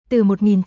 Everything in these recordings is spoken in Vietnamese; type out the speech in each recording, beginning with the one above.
Từ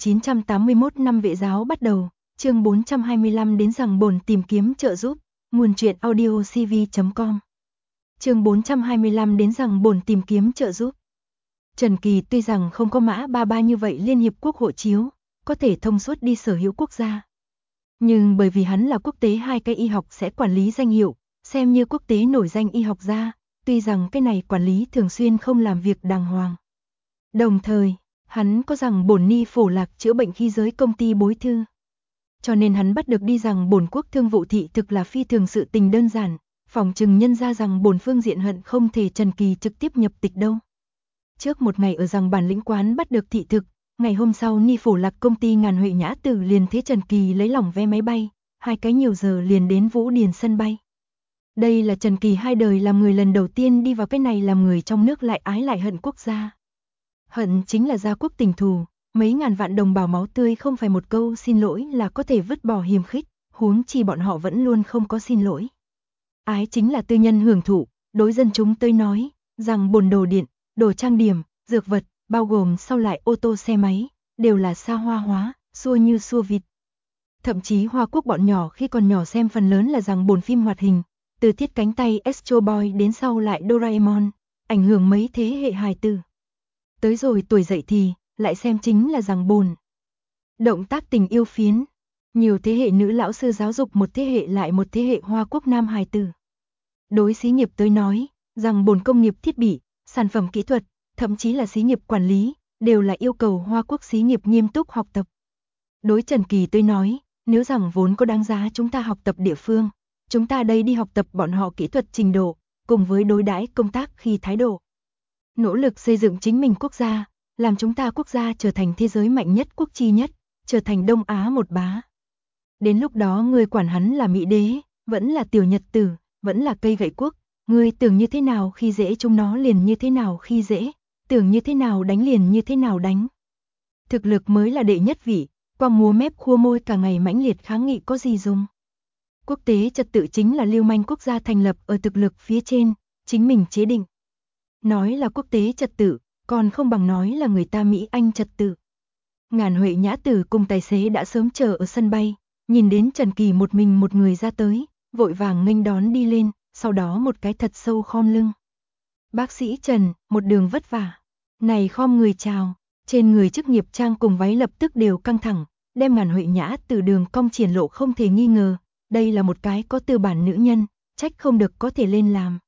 1981 năm Vệ giáo bắt đầu, chương 425 đến rằng bổn tìm kiếm trợ giúp, nguồn truyện audio cv.com. Chương 425 đến rằng bổn tìm kiếm trợ giúp. Trần Kỳ tuy rằng không có mã 33 như vậy Liên Hiệp Quốc hộ chiếu, có thể thông suốt đi sở hữu quốc gia. Nhưng bởi vì hắn là quốc tế hai cái y học sẽ quản lý danh hiệu, xem như quốc tế nổi danh y học gia, tuy rằng cái này quản lý thường xuyên không làm việc đàng hoàng. Đồng thời, hắn có rằng bổn ni phổ lạc chữa bệnh khi giới công ty bối thư. Cho nên hắn bắt được đi rằng bổn quốc thương vụ thị thực là phi thường sự tình đơn giản, phỏng chừng nhân ra rằng bổn phương diện hận không thể Trần Kỳ trực tiếp nhập tịch đâu. Trước một ngày ở rằng bản lĩnh quán bắt được thị thực, ngày hôm sau ni phổ lạc công ty Ngàn Huệ Nhã Tử liền thế Trần Kỳ lấy lỏng vé máy bay, 2 cái nhiều giờ liền đến Vũ Điền sân bay. Đây là Trần Kỳ hai đời làm người lần đầu tiên đi vào cái này làm người trong nước lại ái lại hận quốc gia. Hận chính là gia quốc tình thù, mấy ngàn vạn đồng bào máu tươi không phải một câu xin lỗi là có thể vứt bỏ hiềm khích, huống chi bọn họ vẫn luôn không có xin lỗi. Ái chính là tư nhân hưởng thụ, đối dân chúng tới nói, rằng bồn đồ điện, đồ trang điểm, dược vật, bao gồm sau lại ô tô xe máy, đều là xa hoa hóa, xua như xua vịt. Thậm chí Hoa Quốc bọn nhỏ khi còn nhỏ xem phần lớn là rằng bồn phim hoạt hình, từ Thiết Cánh Tay Astro Boy đến sau lại Doraemon, ảnh hưởng mấy thế hệ hài tử. Tới rồi tuổi dậy thì, lại xem chính là rằng bồn. Động tác tình yêu phiến, nhiều thế hệ nữ lão sư giáo dục một thế hệ lại một thế hệ Hoa Quốc nam hài tử. Đối xí nghiệp tới nói, rằng bồn công nghiệp thiết bị, sản phẩm kỹ thuật, thậm chí là xí nghiệp quản lý, đều là yêu cầu Hoa Quốc xí nghiệp nghiêm túc học tập. Đối Trần Kỳ tới nói, nếu rằng vốn có đáng giá chúng ta học tập địa phương, chúng ta đây đi học tập bọn họ kỹ thuật trình độ, cùng với đối đãi công tác khi thái độ. Nỗ lực xây dựng chính mình quốc gia, làm chúng ta quốc gia trở thành thế giới mạnh nhất quốc chi nhất, trở thành Đông Á một bá. Đến lúc đó người quản hắn là Mỹ đế, vẫn là tiểu nhật tử, vẫn là cây gậy quốc, người tưởng như thế nào khi dễ chúng nó liền như thế nào khi dễ, tưởng như thế nào đánh liền như thế nào đánh. Thực lực mới là đệ nhất vị, qua múa mép khua môi cả ngày mãnh liệt kháng nghị có gì dùng. Quốc tế trật tự chính là lưu manh quốc gia thành lập ở thực lực phía trên, chính mình chế định. Nói là quốc tế trật tự, còn không bằng nói là người ta Mỹ Anh trật tự. Ngàn Huệ Nhã Tử cùng tài xế đã sớm chờ ở sân bay, nhìn đến Trần Kỳ một mình một người ra tới, vội vàng nghênh đón đi lên, sau đó một cái thật sâu khom lưng. Bác sĩ Trần, một đường vất vả. Này khom người chào, trên người chức nghiệp trang cùng váy lập tức đều căng thẳng, đem Ngàn Huệ Nhã từ đường cong triển lộ không thể nghi ngờ, đây là một cái có tư bản nữ nhân, trách không được có thể lên làm.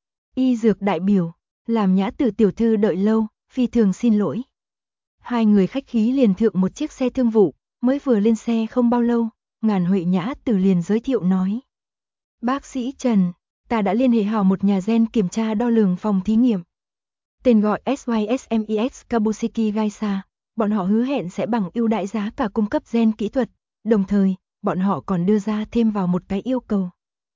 Y dược đại biểu, làm Nhã Tử tiểu thư đợi lâu, phi thường xin lỗi. Hai người khách khí liền thượng một chiếc xe thương vụ, mới vừa lên xe không bao lâu, Ngàn Huệ Nhã Tử liền giới thiệu nói. Bác sĩ Trần, ta đã liên hệ hảo một nhà gen kiểm tra đo lường phòng thí nghiệm. Tên gọi SYSMEX Kabushiki Gaisa, bọn họ hứa hẹn sẽ bằng ưu đãi giá cả cung cấp gen kỹ thuật, đồng thời, bọn họ còn đưa ra thêm vào một cái yêu cầu.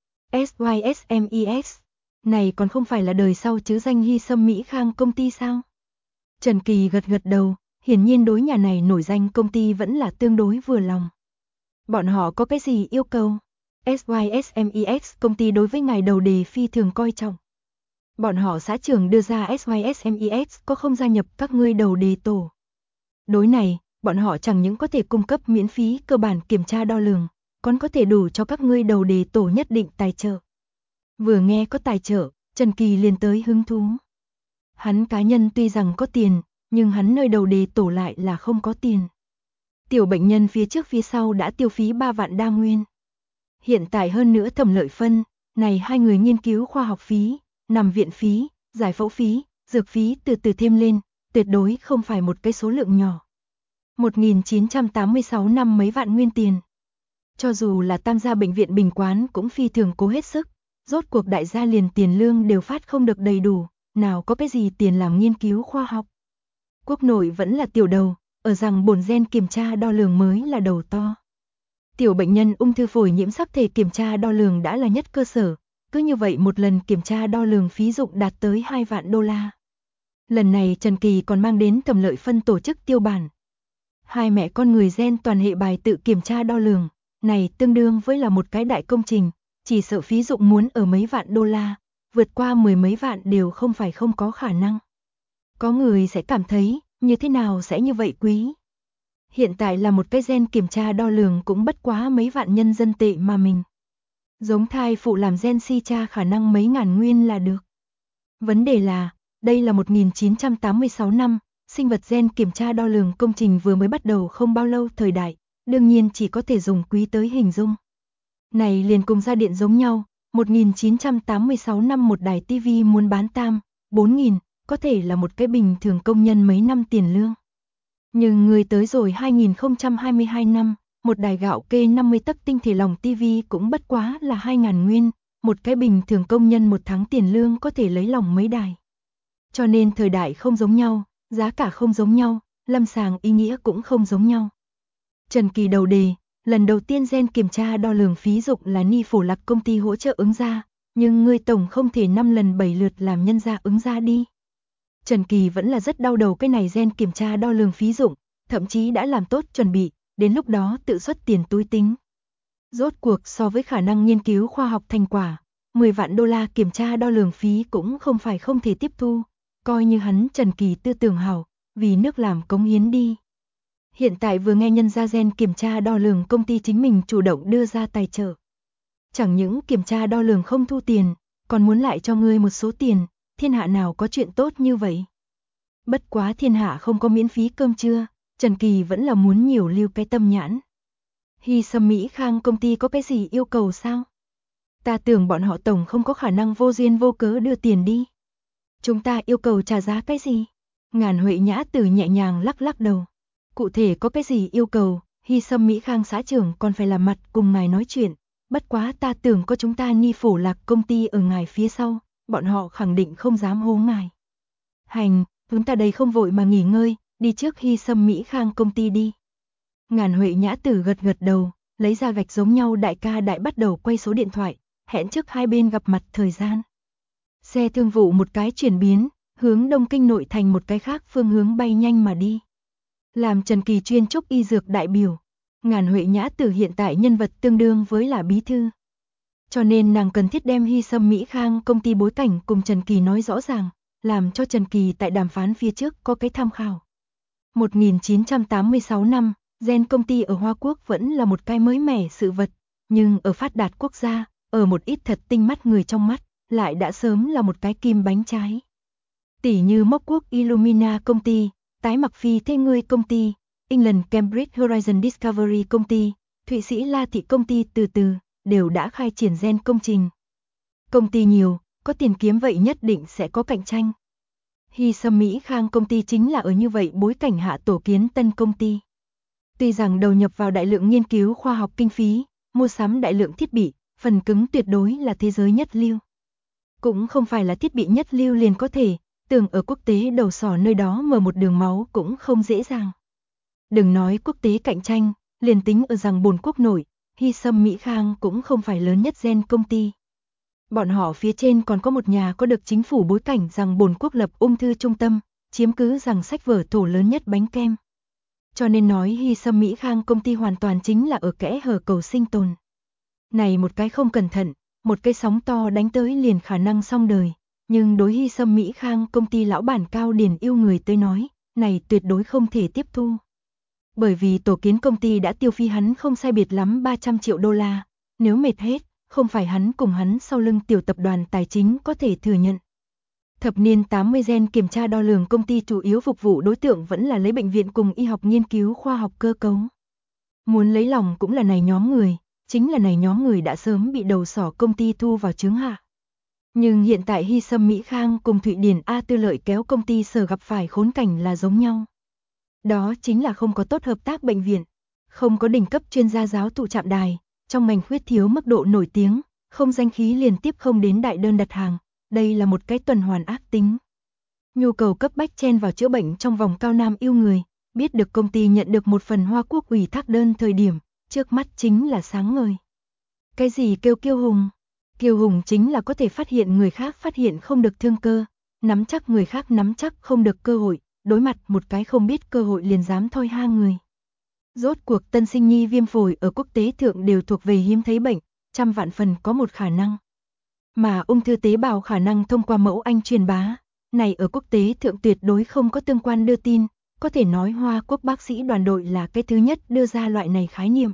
SYSMEX, này còn không phải là đời sau chứ danh Hy Sâm Mỹ Khang công ty sao? Trần Kỳ gật gật đầu, hiển nhiên đối nhà này nổi danh công ty vẫn là tương đối vừa lòng. Bọn họ có cái gì yêu cầu? SYSMEX công ty đối với ngài đầu đề phi thường coi trọng. Bọn họ xã trưởng đưa ra SYSMEX có không gia nhập các ngươi đầu đề tổ. Đối này, bọn họ chẳng những có thể cung cấp miễn phí cơ bản kiểm tra đo lường, còn có thể đủ cho các ngươi đầu đề tổ nhất định tài trợ. Vừa nghe có tài trợ, Trần Kỳ liền tới hứng thú. Hắn cá nhân tuy rằng có tiền, nhưng hắn nơi đầu đề tổ lại là không có tiền. Tiểu bệnh nhân phía trước phía sau đã tiêu phí 3 vạn đa nguyên. Hiện tại hơn nữa Thẩm Lợi Phân, này hai người nghiên cứu khoa học phí, nằm viện phí, giải phẫu phí, dược phí từ từ thêm lên, tuyệt đối không phải một cái số lượng nhỏ. 1986 năm mấy vạn nguyên tiền. Cho dù là Tam gia bệnh viện Bình Quán cũng phi thường cố hết sức, rốt cuộc đại gia liền tiền lương đều phát không được đầy đủ, nào có cái gì tiền làm nghiên cứu khoa học. Quốc nội vẫn là tiểu đầu, ở rằng bổn gen kiểm tra đo lường mới là đầu to. Tiểu bệnh nhân ung thư phổi nhiễm sắc thể kiểm tra đo lường đã là nhất cơ sở, cứ như vậy một lần kiểm tra đo lường phí dụng đạt tới 2 vạn đô la. Lần này Trần Kỳ còn mang đến Thẩm Lợi Phân tổ chức tiêu bản. Hai mẹ con người gen toàn hệ bài tự kiểm tra đo lường, này tương đương với là một cái đại công trình, chỉ sợ phí dụng muốn ở mấy vạn đô la, vượt qua 10 mấy vạn đều không phải không có khả năng. Có người sẽ cảm thấy, như thế nào sẽ như vậy quý? Hiện tại là một cái gen kiểm tra đo lường cũng bất quá mấy vạn nhân dân tệ mà mình. Giống thai phụ làm gen si tra khả năng mấy ngàn nguyên là được. Vấn đề là, đây là 1986 năm, sinh vật gen kiểm tra đo lường công trình vừa mới bắt đầu không bao lâu thời đại, đương nhiên chỉ có thể dùng quý tới hình dung. Này liền cùng ra điện giống nhau, 1986 năm một đài TV muốn bán 4.000, có thể là một cái bình thường công nhân mấy năm tiền lương. Nhưng người tới rồi 2022 năm, một đài gạo kê 50 tấc tinh thể lỏng TV cũng bất quá là 2.000 nguyên, một cái bình thường công nhân một tháng tiền lương có thể lấy lòng mấy đài. Cho nên thời đại không giống nhau, giá cả không giống nhau, lâm sàng ý nghĩa cũng không giống nhau. Trần Kỳ đầu đề, lần đầu tiên gen kiểm tra đo lường phí dụng là Ni Phổ Lạc công ty hỗ trợ ứng ra, nhưng ngươi tổng không thể 5 lần 7 lượt làm nhân ra ứng ra đi. Trần Kỳ vẫn là rất đau đầu cái này gen kiểm tra đo lường phí dụng, thậm chí đã làm tốt chuẩn bị, đến lúc đó tự xuất tiền túi tính. Rốt cuộc so với khả năng nghiên cứu khoa học thành quả, 10 vạn đô la kiểm tra đo lường phí cũng không phải không thể tiếp thu, coi như hắn Trần Kỳ tư tưởng hảo, vì nước làm cống hiến đi. Hiện tại vừa nghe nhân gia gen kiểm tra đo lường công ty chính mình chủ động đưa ra tài trợ. Chẳng những kiểm tra đo lường không thu tiền, còn muốn lại cho ngươi một số tiền, thiên hạ nào có chuyện tốt như vậy. Bất quá thiên hạ không có miễn phí cơm trưa, Trần Kỳ vẫn là muốn nhiều lưu cái tâm nhãn. Hy Sâm Mỹ Khang công ty có cái gì yêu cầu sao? Ta tưởng bọn họ tổng không có khả năng vô duyên vô cớ đưa tiền đi. Chúng ta yêu cầu trả giá cái gì? Ngàn Huệ Nhã Tử nhẹ nhàng lắc lắc đầu. Cụ thể có cái gì yêu cầu, Hy Sâm Mỹ Khang xã trưởng còn phải làm mặt cùng ngài nói chuyện. Bất quá ta tưởng có chúng ta Ni Phổ Lạc công ty ở ngài phía sau, bọn họ khẳng định không dám hố ngài. Hành, chúng ta đây không vội mà nghỉ ngơi, đi trước Hy Sâm Mỹ Khang công ty đi. Ngàn Huệ Nhã Tử gật gật đầu, lấy ra gạch giống nhau đại ca đại bắt đầu quay số điện thoại, hẹn trước hai bên gặp mặt thời gian. Xe thương vụ một cái chuyển biến, hướng Đông Kinh nội thành một cái khác phương hướng bay nhanh mà đi. Làm Trần Kỳ chuyên trúc y dược đại biểu, Ngàn Huệ Nhã Tử hiện tại nhân vật tương đương với là bí thư. Cho nên nàng cần thiết đem Hy Sâm Mỹ Khang công ty bối cảnh cùng Trần Kỳ nói rõ ràng, làm cho Trần Kỳ tại đàm phán phía trước có cái tham khảo. 1986 năm, gen công ty ở Hoa Quốc vẫn là một cái mới mẻ sự vật, nhưng ở phát đạt quốc gia, ở một ít thật tinh mắt người trong mắt, lại đã sớm là một cái kim bánh trái. Tỷ như Mốc Quốc Illumina công ty, Tái Mặc Phi Thế Ngươi công ty, England Cambridge Horizon Discovery công ty, Thụy Sĩ La Thị công ty từ từ, đều đã khai triển gen công trình. Công ty nhiều, có tiền kiếm vậy nhất định sẽ có cạnh tranh. Hy Sâm Mỹ Khang công ty chính là ở như vậy bối cảnh hạ tổ kiến tân công ty. Tuy rằng đầu nhập vào đại lượng nghiên cứu khoa học kinh phí, mua sắm đại lượng thiết bị, phần cứng tuyệt đối là thế giới nhất lưu. Cũng không phải là thiết bị nhất lưu liền có thể, tưởng ở quốc tế đầu sỏ nơi đó mở một đường máu cũng không dễ dàng. Đừng nói quốc tế cạnh tranh, liền tính ở rằng bồn quốc nội, Hy Sâm Mỹ Khang cũng không phải lớn nhất gen công ty. Bọn họ phía trên còn có một nhà có được chính phủ bối cảnh rằng bồn quốc lập ung thư trung tâm, chiếm cứ rằng sách vở thổ lớn nhất bánh kem. Cho nên nói Hy Sâm Mỹ Khang công ty hoàn toàn chính là ở kẽ hở cầu sinh tồn. Này một cái không cẩn thận, một cái sóng to đánh tới liền khả năng xong đời, nhưng đối Hy Sâm Mỹ Khang công ty lão bản Cao Điền yêu người tới nói, này tuyệt đối không thể tiếp thu. Bởi vì tổ kiến công ty đã tiêu phí hắn không sai biệt lắm 300 triệu đô la, nếu mệt hết, không phải hắn cùng hắn sau lưng tiểu tập đoàn tài chính có thể thừa nhận. Thập niên 80 gen kiểm tra đo lường công ty chủ yếu phục vụ đối tượng vẫn là lấy bệnh viện cùng y học nghiên cứu khoa học cơ cấu. Muốn lấy lòng cũng là này nhóm người, chính là này nhóm người đã sớm bị đầu sỏ công ty thu vào chướng hạ. Nhưng hiện tại Hy Sâm Mỹ Khang cùng Thụy Điển A Tư Lợi kéo công ty sở gặp phải khốn cảnh là giống nhau. Đó chính là không có tốt hợp tác bệnh viện, không có đỉnh cấp chuyên gia giáo thụ trạm đài, trong ngành khuyết thiếu mức độ nổi tiếng, không danh khí liên tiếp không đến đại đơn đặt hàng, đây là một cái tuần hoàn ác tính. Nhu cầu cấp bách chen vào chữa bệnh trong vòng cao nam yêu người, biết được công ty nhận được một phần Hoa Quốc ủy thác đơn thời điểm, trước mắt chính là sáng ngời. Cái gì kêu kiêu hùng? Kiêu hùng chính là có thể phát hiện người khác phát hiện không được thương cơ, nắm chắc người khác nắm chắc không được cơ hội, đối mặt một cái không biết cơ hội liền dám thôi ha người. Rốt cuộc tân sinh nhi viêm phổi ở quốc tế thượng đều thuộc về hiếm thấy bệnh, trăm vạn phần có một khả năng. Mà ung thư tế bào khả năng thông qua mẫu anh truyền bá, này ở quốc tế thượng tuyệt đối không có tương quan đưa tin, có thể nói Hoa Quốc bác sĩ đoàn đội là cái thứ nhất đưa ra loại này khái niệm.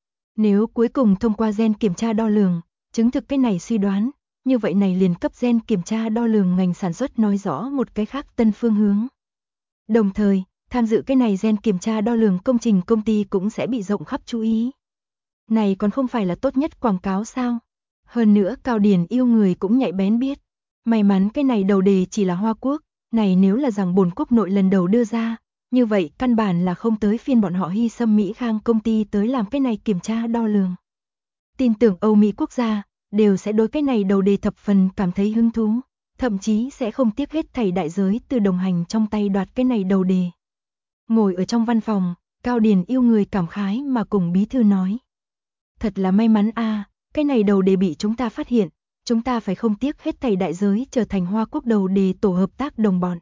Nếu cuối cùng thông qua gen kiểm tra đo lường, chứng thực cái này suy đoán, như vậy này liền cấp gen kiểm tra đo lường ngành sản xuất nói rõ một cái khác tân phương hướng. Đồng thời, tham dự cái này gen kiểm tra đo lường công trình công ty cũng sẽ bị rộng khắp chú ý. Này còn không phải là tốt nhất quảng cáo sao? Hơn nữa Cao Điền yêu người cũng nhạy bén biết. May mắn cái này đầu đề chỉ là Hoa Quốc, này nếu là rằng bổn quốc nội lần đầu đưa ra, như vậy căn bản là không tới phiên bọn họ Hy Sâm Mỹ Khang công ty tới làm cái này kiểm tra đo lường. Tin tưởng Âu Mỹ quốc gia đều sẽ đối cái này đầu đề thập phần cảm thấy hứng thú, thậm chí sẽ không tiếc hết thảy đại giới từ đồng hành trong tay đoạt cái này đầu đề. Ngồi ở trong văn phòng, Cao Điền yêu người cảm khái mà cùng bí thư nói. Thật là may mắn a, cái này đầu đề bị chúng ta phát hiện, chúng ta phải không tiếc hết thảy đại giới trở thành Hoa Quốc đầu đề tổ hợp tác đồng bọn.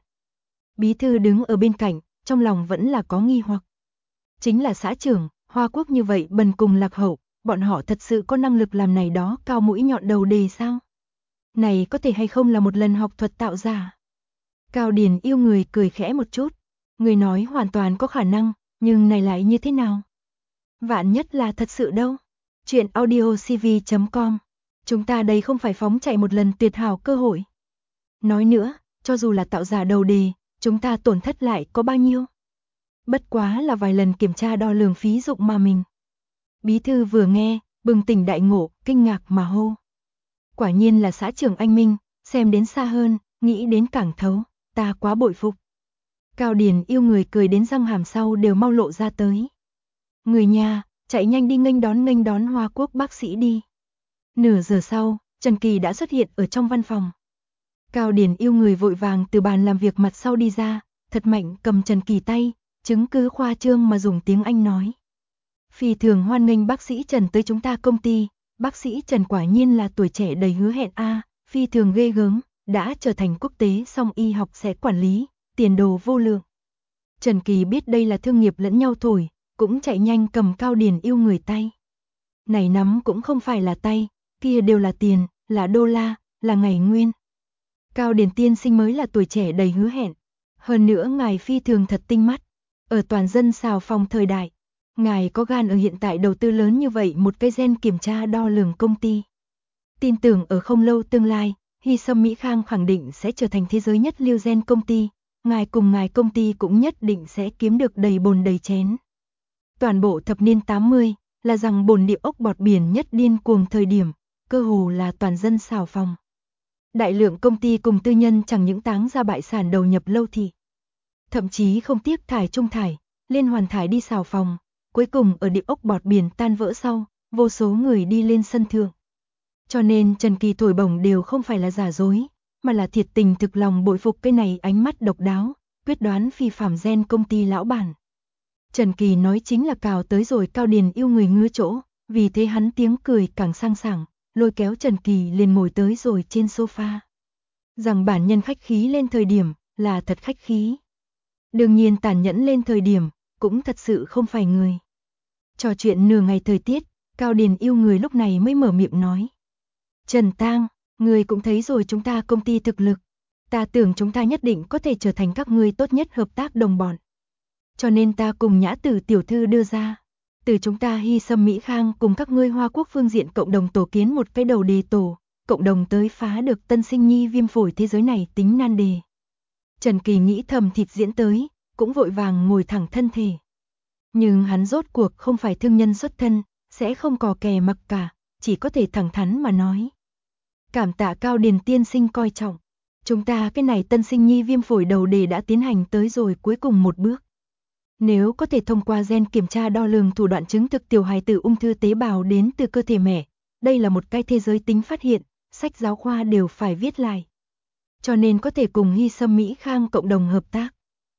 Bí thư đứng ở bên cạnh, trong lòng vẫn là có nghi hoặc. Chính là xã trưởng, Hoa Quốc như vậy bần cùng lạc hậu, bọn họ thật sự có năng lực làm này đó cao mũi nhọn đầu đề sao? Này có thể hay không là một lần học thuật tạo ra? Cao Điền yêu người cười khẽ một chút, người nói hoàn toàn có khả năng, nhưng này lại như thế nào? Vạn nhất là thật sự đâu. Chuyện audiocv.com. Chúng ta đây không phải phóng chạy một lần tuyệt hảo cơ hội. Nói nữa, cho dù là tạo giả đầu đề, chúng ta tổn thất lại có bao nhiêu? Bất quá là vài lần kiểm tra đo lường phí dụng mà mình. Bí thư vừa nghe, bừng tỉnh đại ngộ, kinh ngạc mà hô. Quả nhiên là xã trưởng anh Minh, xem đến xa hơn, nghĩ đến càng thấu, ta quá bội phục. Cao Điền yêu người cười đến răng hàm sau đều mau lộ ra tới. Người nhà, chạy nhanh đi nghênh đón Hoa Quốc bác sĩ đi. Nửa giờ sau, Trần Kỳ đã xuất hiện ở trong văn phòng. Cao Điền yêu người vội vàng từ bàn làm việc mặt sau đi ra, thật mạnh cầm Trần Kỳ tay, chứng cứ khoa trương mà dùng tiếng Anh nói. Phi thường hoan nghênh bác sĩ Trần tới chúng ta công ty, bác sĩ Trần quả nhiên là tuổi trẻ đầy hứa hẹn a, phi thường ghê gớm, đã trở thành quốc tế song y học sẽ quản lý, tiền đồ vô lượng. Trần Kỳ biết đây là thương nghiệp lẫn nhau thổi, cũng chạy nhanh cầm Cao Điền yêu người tay. Này nắm cũng không phải là tay, kia đều là tiền, là đô la, là ngày nguyên. Cao Điền tiên sinh mới là tuổi trẻ đầy hứa hẹn. Hơn nữa ngài phi thường thật tinh mắt. Ở toàn dân xào phòng thời đại, ngài có gan ở hiện tại đầu tư lớn như vậy một cái gen kiểm tra đo lường công ty. Tin tưởng ở không lâu tương lai, Hy Sâm Mỹ Khang khẳng định sẽ trở thành thế giới nhất lưu gen công ty. Ngài cùng ngài công ty cũng nhất định sẽ kiếm được đầy bồn đầy chén. Toàn bộ thập niên 80 là rằng bồn địa ốc bọt biển nhất điên cuồng thời điểm, cơ hồ là toàn dân xào phòng. Đại lượng công ty cùng tư nhân chẳng những táng ra bại sản đầu nhập lâu thị. Thậm chí không tiếc thải trung thải, liên hoàn thải đi xào phòng, cuối cùng ở địa ốc bọt biển tan vỡ sau, vô số người đi lên sân thượng. Cho nên Trần Kỳ thổi bổng đều không phải là giả dối, mà là thiệt tình thực lòng bội phục cái này ánh mắt độc đáo, quyết đoán phi phàm gen công ty lão bản. Trần Kỳ nói chính là cào tới rồi Cao Điền yêu người ngứa chỗ, vì thế hắn tiếng cười càng sang sảng, lôi kéo Trần Kỳ liền ngồi tới rồi trên sofa. Rằng bản nhân khách khí lên thời điểm, là thật khách khí. Đương nhiên tàn nhẫn lên thời điểm, cũng thật sự không phải người. Trò chuyện nửa ngày thời tiết, Cao Điền yêu người lúc này mới mở miệng nói. Trần Tang, người cũng thấy rồi chúng ta công ty thực lực. Ta tưởng chúng ta nhất định có thể trở thành các ngươi tốt nhất hợp tác đồng bọn. Cho nên ta cùng Nhã Tử tiểu thư đưa ra. Từ chúng ta Hy Sâm Mỹ Khang cùng các ngươi Hoa Quốc phương diện cộng đồng tổ kiến một cái đầu đề tổ, cộng đồng tới phá được tân sinh nhi viêm phổi thế giới này tính nan đề. Trần Kỳ nghĩ thầm thịt diễn tới, cũng vội vàng ngồi thẳng thân thể. Nhưng hắn rốt cuộc không phải thương nhân xuất thân, sẽ không cò kè mặc cả, chỉ có thể thẳng thắn mà nói. Cảm tạ Cao Điền tiên sinh coi trọng. Chúng ta cái này tân sinh nhi viêm phổi đầu đề đã tiến hành tới rồi cuối cùng một bước. Nếu có thể thông qua gen kiểm tra đo lường thủ đoạn chứng thực tiểu hài tử ung thư tế bào đến từ cơ thể mẹ, đây là một cái thế giới tính phát hiện, sách giáo khoa đều phải viết lại. Cho nên có thể cùng Hy Sâm Mỹ Khang cộng đồng hợp tác.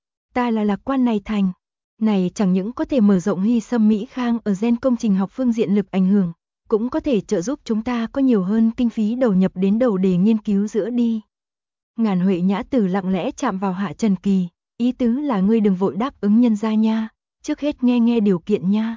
Ta là lạc quan này thành. Này chẳng những có thể mở rộng Hy Sâm Mỹ Khang ở gen công trình học phương diện lực ảnh hưởng, cũng có thể trợ giúp chúng ta có nhiều hơn kinh phí đầu nhập đến đầu đề nghiên cứu giữa đi. Ngàn Huệ Nhã Tử lặng lẽ chạm vào hạ Trần Kỳ, ý tứ là ngươi đừng vội đáp ứng nhân gia nha, trước hết nghe điều kiện nha.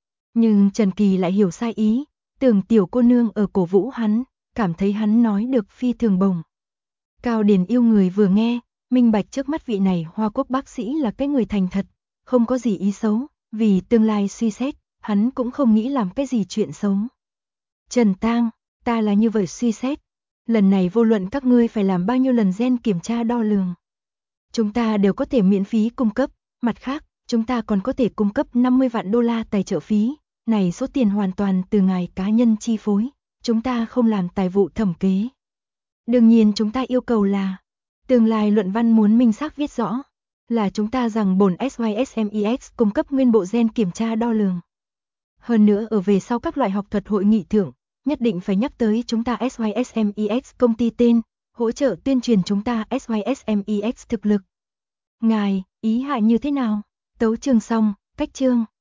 Nhưng Trần Kỳ lại hiểu sai ý, tưởng tiểu cô nương ở cổ vũ hắn, cảm thấy hắn nói được phi thường bồng. Cao Điền yêu người vừa nghe, minh bạch trước mắt vị này Hoa Quốc bác sĩ là cái người thành thật, không có gì ý xấu, vì tương lai suy xét, hắn cũng không nghĩ làm cái gì chuyện xấu. Trần Tang, ta là như vậy suy xét, lần này vô luận các ngươi phải làm bao nhiêu lần gen kiểm tra đo lường, chúng ta đều có thể miễn phí cung cấp, mặt khác, chúng ta còn có thể cung cấp 50 vạn đô la tài trợ phí, này số tiền hoàn toàn từ ngài cá nhân chi phối, chúng ta không làm tài vụ thẩm kế. Đương nhiên chúng ta yêu cầu là, tương lai luận văn muốn minh xác viết rõ, là chúng ta rằng bổn SYSMEX cung cấp nguyên bộ gen kiểm tra đo lường. Hơn nữa ở về sau các loại học thuật hội nghị thưởng, nhất định phải nhắc tới chúng ta SYSMEX công ty tên, hỗ trợ tuyên truyền chúng ta SYSMEX thực lực. Ngài, ý hạ như thế nào? Tấu chương xong, cách chương.